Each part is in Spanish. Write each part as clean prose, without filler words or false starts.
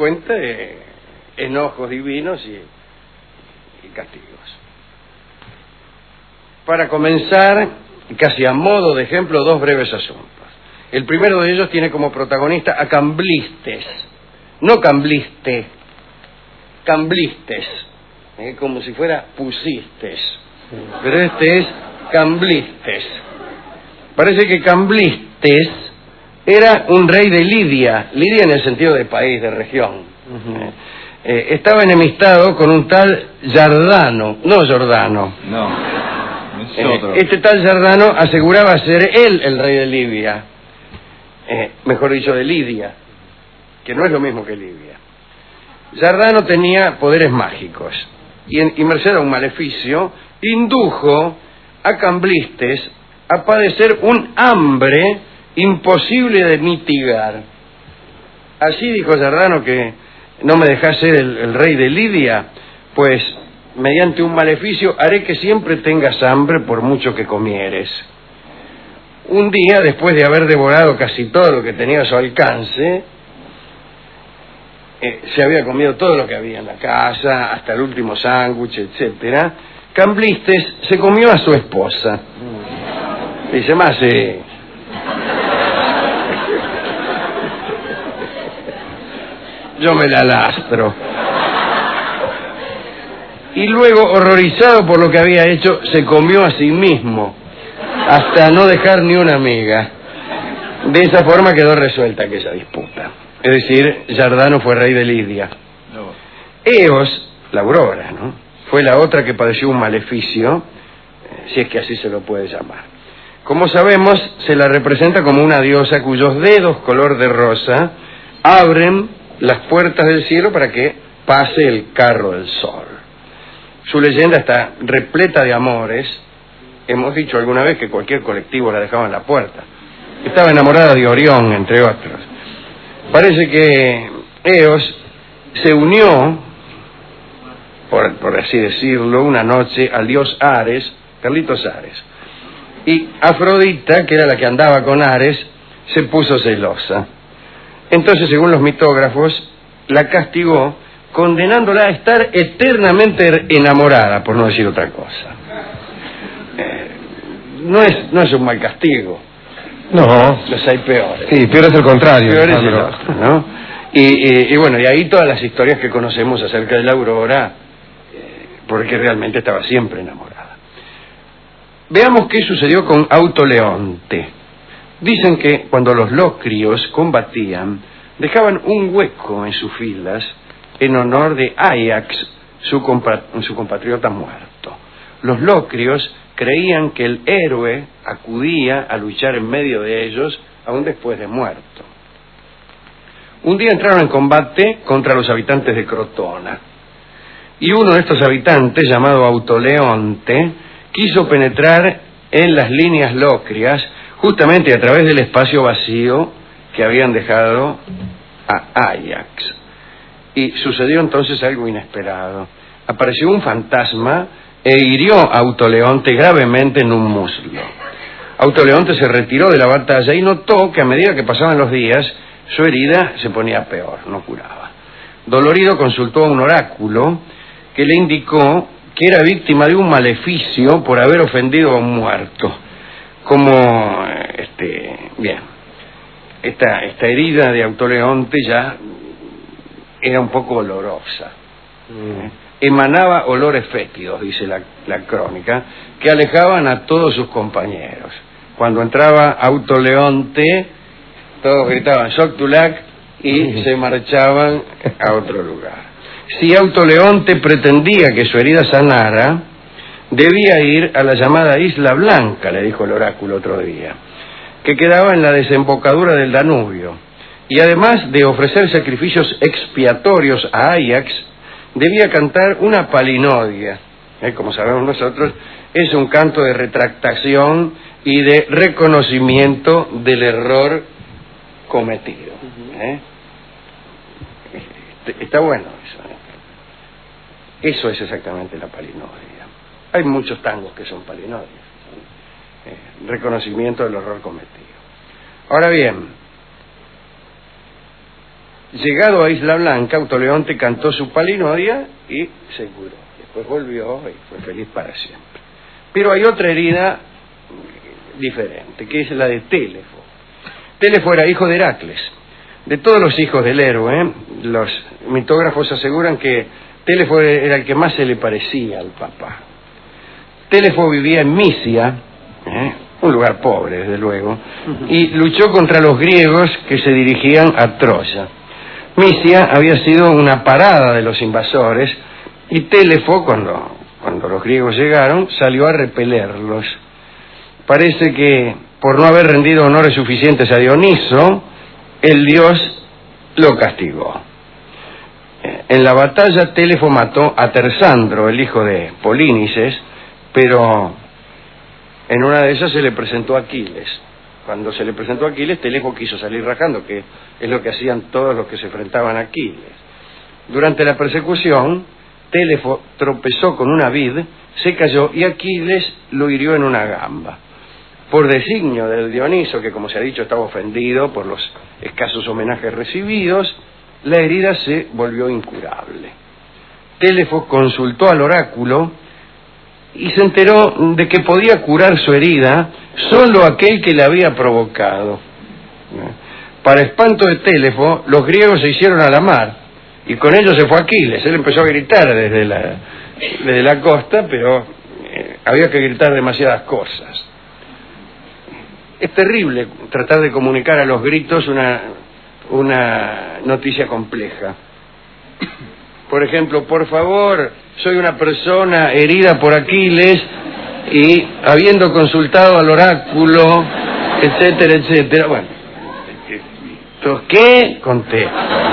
cuenta de enojos divinos y castigos. Para comenzar, casi a modo de ejemplo, dos breves asuntos. El primero de ellos tiene como protagonista a Camblistes, no Cambliste, Camblistes, como si fuera Pusistes, pero este es Camblistes. Parece que Camblistes era un rey de Lidia, Lidia en el sentido de país, de región. Estaba enemistado con un tal Yardano, no Giordano. No, es otro. Este tal Yardano aseguraba ser él el rey de Libia, mejor dicho de Lidia, que no es lo mismo que Libia. Yardano tenía poderes mágicos y merced a un maleficio indujo a Camblistes a padecer un hambre imposible de mitigar. Así dijo Yardano que no me dejás ser el rey de Lidia, pues mediante un maleficio haré que siempre tengas hambre por mucho que comieres. Un día, después de haber devorado casi todo lo que tenía a su alcance, se había comido todo lo que había en la casa, hasta el último sándwich, etcétera. Camblistes se comió a su esposa. Dice más, yo me la lastro. Y luego, horrorizado por lo que había hecho, se comió a sí mismo, hasta no dejar ni una miga. De esa forma quedó resuelta aquella disputa. Es decir, Yardano fue rey de Lidia. No. Eos, la Aurora, ¿no?, fue la otra que padeció un maleficio, si es que así se lo puede llamar. Como sabemos, se la representa como una diosa cuyos dedos color de rosa abren las puertas del cielo para que pase el carro del sol. Su leyenda está repleta de amores. Hemos dicho alguna vez que cualquier colectivo la dejaba en la puerta. Estaba enamorada de Orión, entre otros. Parece que Eos se unió, por así decirlo, una noche al dios Ares, Carlitos Ares. Y Afrodita, que era la que andaba con Ares, se puso celosa. Entonces, según los mitógrafos, la castigó condenándola a estar eternamente enamorada, por no decir otra cosa. No es un mal castigo. No. Los hay peores. Sí, peor es el contrario. Peor es el otro, ¿no? Y bueno, y ahí todas las historias que conocemos acerca de la Aurora, porque realmente estaba siempre enamorada. Veamos qué sucedió con Autoleonte. Dicen que cuando los locrios combatían, dejaban un hueco en sus filas en honor de Áyax, su compatriota muerto. Los locrios creían que el héroe acudía a luchar en medio de ellos aún después de muerto. Un día entraron en combate contra los habitantes de Crotona, y uno de estos habitantes, llamado Autoleonte, quiso penetrar en las líneas locrias justamente a través del espacio vacío que habían dejado a Áyax. Y sucedió entonces algo inesperado. Apareció un fantasma e hirió a Autoleonte gravemente en un muslo. Autoleonte se retiró de la batalla y notó que a medida que pasaban los días su herida se ponía peor, no curaba. Dolorido consultó a un oráculo que le indicó que era víctima de un maleficio por haber ofendido a un muerto. Como, bien, esta herida de Autoleonte ya era un poco olorosa. Emanaba olores fétidos, dice la crónica, que alejaban a todos sus compañeros. Cuando entraba Autoleonte, todos gritaban Soctulac y se marchaban a otro lugar. Si Autoleonte pretendía que su herida sanara, debía ir a la llamada Isla Blanca, le dijo el oráculo otro día, que quedaba en la desembocadura del Danubio. Y además de ofrecer sacrificios expiatorios a Áyax, debía cantar una palinodia. Como sabemos nosotros, es un canto de retractación y de reconocimiento del error cometido. Está bueno eso. Eso es exactamente la palinodia. Hay muchos tangos que son palinodias. Reconocimiento del error cometido. Ahora bien, Llegado a Isla Blanca, Autoleonte cantó su palinodia y se curó. Después volvió y fue feliz para siempre. Pero hay otra herida diferente, que es la de Télefo. Télefo era hijo de Heracles. De todos los hijos del héroe, los mitógrafos aseguran que Télefo era el que más se le parecía al papá. Télefo vivía en Misia, un lugar pobre, desde luego, y luchó contra los griegos que se dirigían a Troya. Misia había sido una parada de los invasores, y Télefo, cuando los griegos llegaron, salió a repelerlos. Parece que, por no haber rendido honores suficientes a Dioniso, el dios lo castigó. En la batalla, Télefo mató a Tersandro, el hijo de Polínices, pero en una de esas se le presentó a Aquiles. Cuando se le presentó a Aquiles, Télefo quiso salir rajando, que es lo que hacían todos los que se enfrentaban a Aquiles. Durante la persecución, Télefo tropezó con una vid, se cayó y Aquiles lo hirió en una gamba. Por designio del Dioniso, que como se ha dicho estaba ofendido por los escasos homenajes recibidos, la herida se volvió incurable. Télefo consultó al oráculo y se enteró de que podía curar su herida solo aquel que la había provocado. Para espanto de Télefo, los griegos se hicieron a la mar y con ellos se fue Aquiles. Él empezó a gritar desde la costa, pero había que gritar demasiadas cosas. Es terrible tratar de comunicar a los gritos una noticia compleja. Por ejemplo, por favor, soy una persona herida por Aquiles y habiendo consultado al oráculo, etcétera, etcétera. Bueno, ¿qué? Contesto.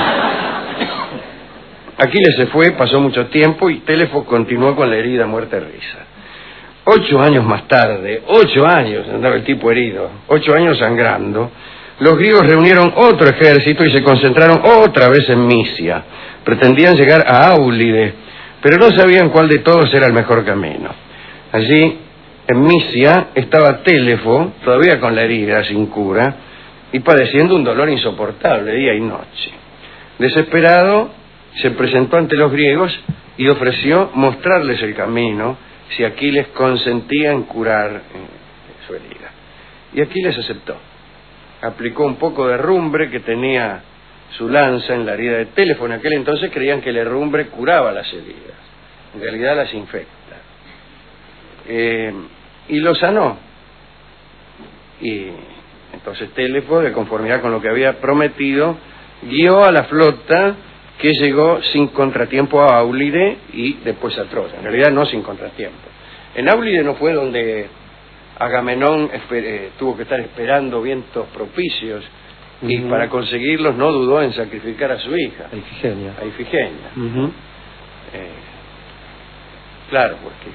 Aquiles se fue, pasó mucho tiempo y Télefo continuó con la herida muerte risa. 8 años más tarde, 8 años andaba el tipo herido, 8 años sangrando, los griegos reunieron otro ejército y se concentraron otra vez en Misia. Pretendían llegar a Áulide, pero no sabían cuál de todos era el mejor camino. Allí, en Misia, estaba Télefo, todavía con la herida, sin cura, y padeciendo un dolor insoportable día y noche. Desesperado, se presentó ante los griegos y ofreció mostrarles el camino si Aquiles consentía en curar su herida. Y Aquiles aceptó. Aplicó un poco de herrumbre que tenía su lanza en la herida de Télefo. En aquel entonces creían que la herrumbre curaba las heridas. En realidad las infecta. Y lo sanó. Y entonces Télefo, de conformidad con lo que había prometido, guió a la flota que llegó sin contratiempo a Áulide y después a Troya. En realidad no sin contratiempo. En Áulide no fue donde Agamenón tuvo que estar esperando vientos propicios y para conseguirlos no dudó en sacrificar a su hija. A Ifigenia. A Ifigenia. Claro, porque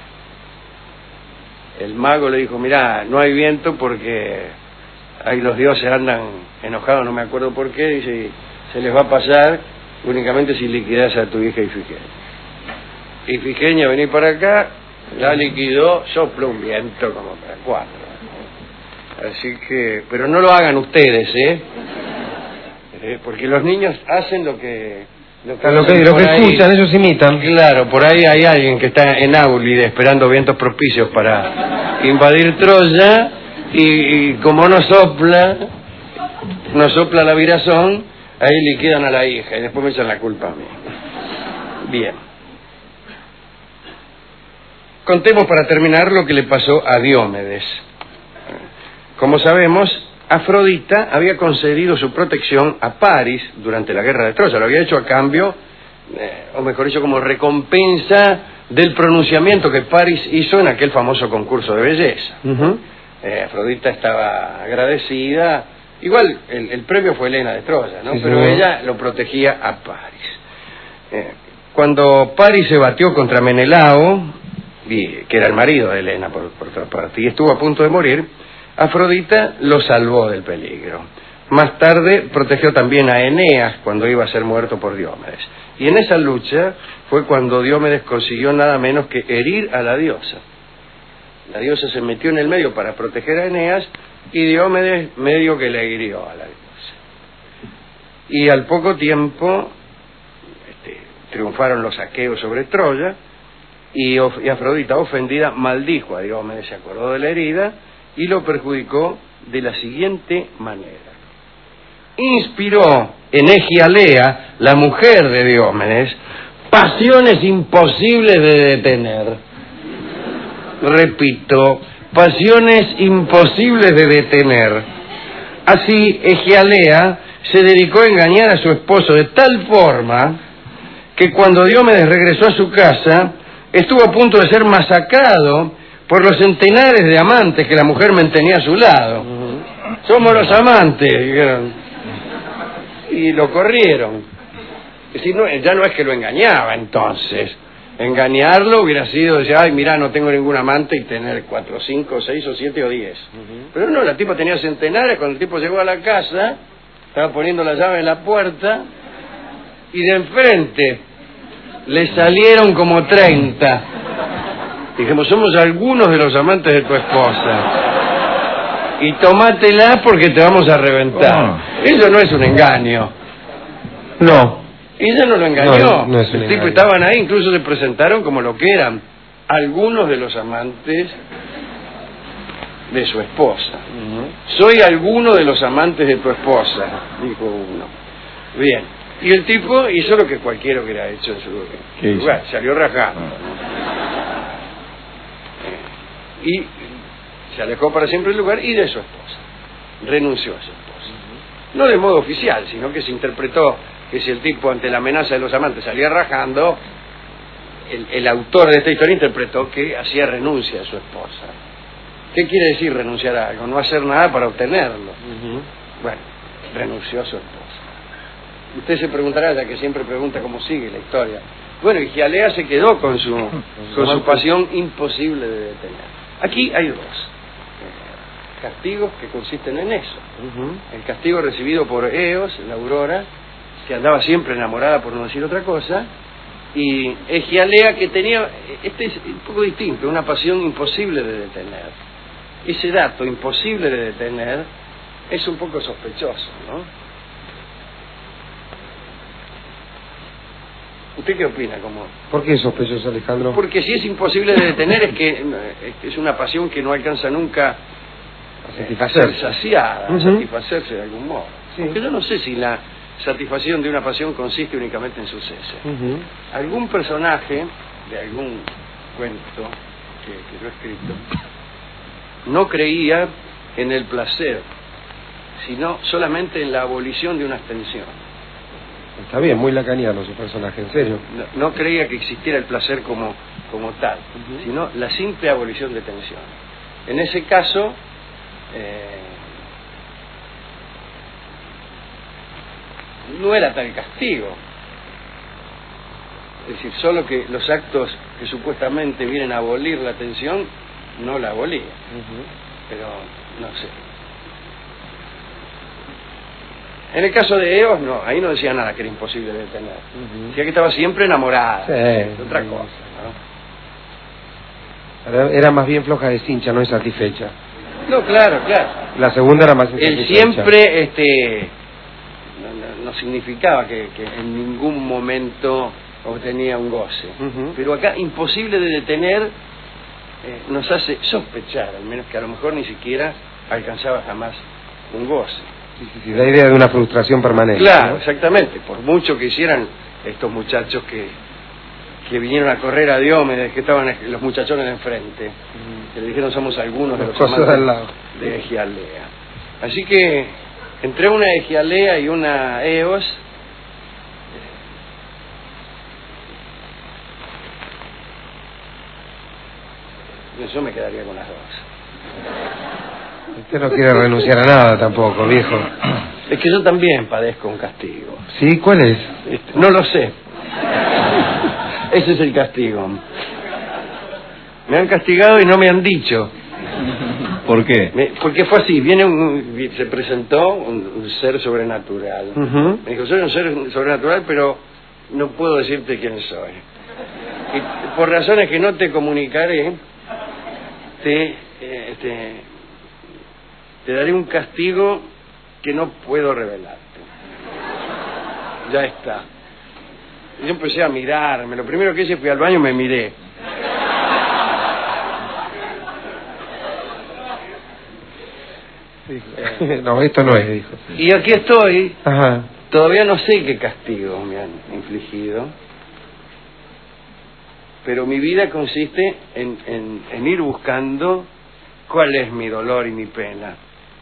el mago le dijo, mirá, no hay viento porque ahí los dioses andan enojados, no me acuerdo por qué, dice, se les va a pasar únicamente si liquidas a tu hija Ifigenia. Ifigenia, vení para acá, la liquidó, sopló un viento como para 4. Así que, pero no lo hagan ustedes, porque los niños hacen lo que escuchan, ellos imitan. Claro, por ahí hay alguien que está en Áulide esperando vientos propicios para invadir Troya y como no sopla la virazón, ahí liquidan a la hija y después me echan la culpa a mí. Bien. Contemos para terminar lo que le pasó a Diomedes. Como sabemos, Afrodita había concedido su protección a Paris durante la guerra de Troya. Lo había hecho a cambio, o mejor dicho, como recompensa del pronunciamiento que Paris hizo en aquel famoso concurso de belleza. Afrodita estaba agradecida. Igual el premio fue Helena de Troya, ¿no? Sí, pero ella lo protegía a Paris. Cuando Paris se batió contra Menelao, que era el marido de Helena por otra parte, y estuvo a punto de morir, Afrodita lo salvó del peligro. Más tarde protegió también a Eneas cuando iba a ser muerto por Diomedes. Y en esa lucha fue cuando Diomedes consiguió nada menos que herir a la diosa. La diosa se metió en el medio para proteger a Eneas y Diomedes medio que le hirió a la diosa. y al poco tiempo triunfaron los aqueos sobre Troya, y Afrodita, ofendida, maldijo a Diomedes, se acordó de la herida y lo perjudicó de la siguiente manera. Inspiró en Egialea, la mujer de Diomedes, pasiones imposibles de detener. Repito, pasiones imposibles de detener. Así, Egialea se dedicó a engañar a su esposo de tal forma que cuando Diomedes regresó a su casa, estuvo a punto de ser masacrado por los centenares de amantes que la mujer mantenía a su lado. Somos los amantes, dijeron. Y lo corrieron. Es decir, ya no es que lo engañaba entonces. Engañarlo hubiera sido decir, ay, mira, no tengo ningún amante, y tener 4, 5, 6 o 7 o 10. Pero no, la tipa tenía centenares. Cuando el tipo llegó a la casa, estaba poniendo la llave en la puerta, y de enfrente le salieron como 30. Dijimos, somos algunos de los amantes de tu esposa. Y tomátela porque te vamos a reventar. Eso no es un engaño. No. Ella no lo engañó. No es un el tipo engaño. estaban ahí, incluso se presentaron como lo que eran algunos de los amantes de su esposa. Soy alguno de los amantes de tu esposa, dijo uno. Bien. Y el tipo hizo lo que cualquiera hubiera hecho en su lugar. Salió rajado. Y se alejó para siempre del lugar y de su esposa. Renunció a su esposa. No de modo oficial, sino que se interpretó que si el tipo ante la amenaza de los amantes salía rajando, el autor de esta historia interpretó que hacía renuncia a su esposa. ¿Qué quiere decir renunciar a algo? No hacer nada para obtenerlo. Bueno, renunció a su esposa. Usted se preguntará, ya que siempre pregunta cómo sigue la historia. Bueno, y Egialea se quedó con su pasión imposible de detener. Aquí hay dos castigos que consisten en eso. El castigo recibido por Eos, la aurora, que andaba siempre enamorada, por no decir otra cosa, y Egialea, que tenía, este es un poco distinto, una pasión imposible de detener. Ese dato, imposible de detener, es un poco sospechoso, ¿no? ¿Usted qué opina? ¿Por qué es sospechoso, Alejandro? Porque si es imposible de detener es que es una pasión que no alcanza nunca a satisfacerse, saciada, a satisfacerse de algún modo. Sí. Porque yo no sé si la satisfacción de una pasión consiste únicamente en su cese. Algún personaje de algún cuento que yo he escrito no creía en el placer, sino solamente en la abolición de una tensión. Está bien, muy lacaniano su personaje, en serio. No creía que existiera el placer como tal, sino la simple abolición de tensión. En ese caso, no era tal castigo. Es decir, solo que los actos que supuestamente vienen a abolir la tensión, no la abolían. Pero, no sé. En el caso de Eos, no, ahí no decía nada que era imposible de detener. Decía que estaba siempre enamorada. Sí. De otra cosa, ¿no? Era más bien floja de cincha, no insatisfecha. No, claro. La segunda era más insatisfecha. Él siempre no significaba que en ningún momento obtenía un goce. Pero acá, imposible de detener, nos hace sospechar, al menos que a lo mejor ni siquiera alcanzaba jamás un goce. Sí, la idea de una frustración permanente. Claro, ¿no? Exactamente. Por mucho que hicieran estos muchachos que vinieron a correr a Diomedes, que estaban los muchachones de enfrente, que le dijeron somos algunos de los cosas al lado de Egialea. Así que entre una Egialea y una Eos, yo me quedaría con las dos. Usted no quiere renunciar a nada tampoco, viejo. Es que yo también padezco un castigo. ¿Sí? ¿Cuál es? No lo sé. Ese es el castigo. Me han castigado y no me han dicho. ¿Por qué? Porque fue así. Se presentó un ser sobrenatural. Me dijo, soy un ser sobrenatural, pero no puedo decirte quién soy. Y por razones que no te comunicaré, te daré un castigo que no puedo revelarte. Ya está. Yo empecé a mirarme. Lo primero que hice fui al baño y me miré. No, esto no es, dijo. Y aquí estoy. Ajá. Todavía no sé qué castigos me han infligido. Pero mi vida consiste en ir buscando cuál es mi dolor y mi pena.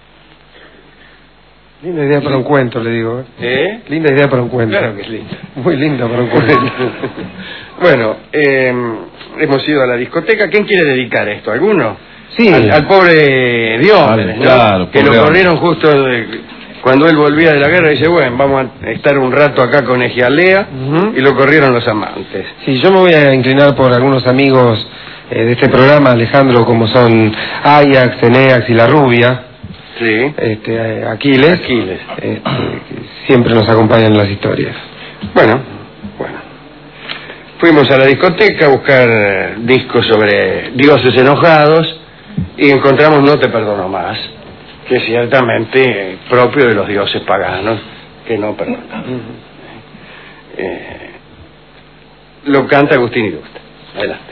Linda idea para un cuento, le digo. ¿Eh? Linda idea para un cuento. Claro que es linda. Muy linda para un cuento. Bueno, hemos ido a la discoteca. ¿Quién quiere dedicar esto? ¿Alguno? Sí. Al pobre Diómedes, ¿no? Claro, que pobre lo hombre. corrieron justo cuando él volvía de la guerra. Dice, bueno, vamos a estar un rato acá con Egialea. Y lo corrieron los amantes. Sí, yo me voy a inclinar por algunos amigos de este programa, Alejandro, como son Ajax, Eneax y La Rubia. Sí. Aquiles. Aquiles. Que siempre nos acompañan en las historias. Bueno. Fuimos a la discoteca a buscar discos sobre dioses enojados y encontramos No te perdono más, que es ciertamente propio de los dioses paganos que no perdonan. Lo canta Agustín Irusta. Adelante.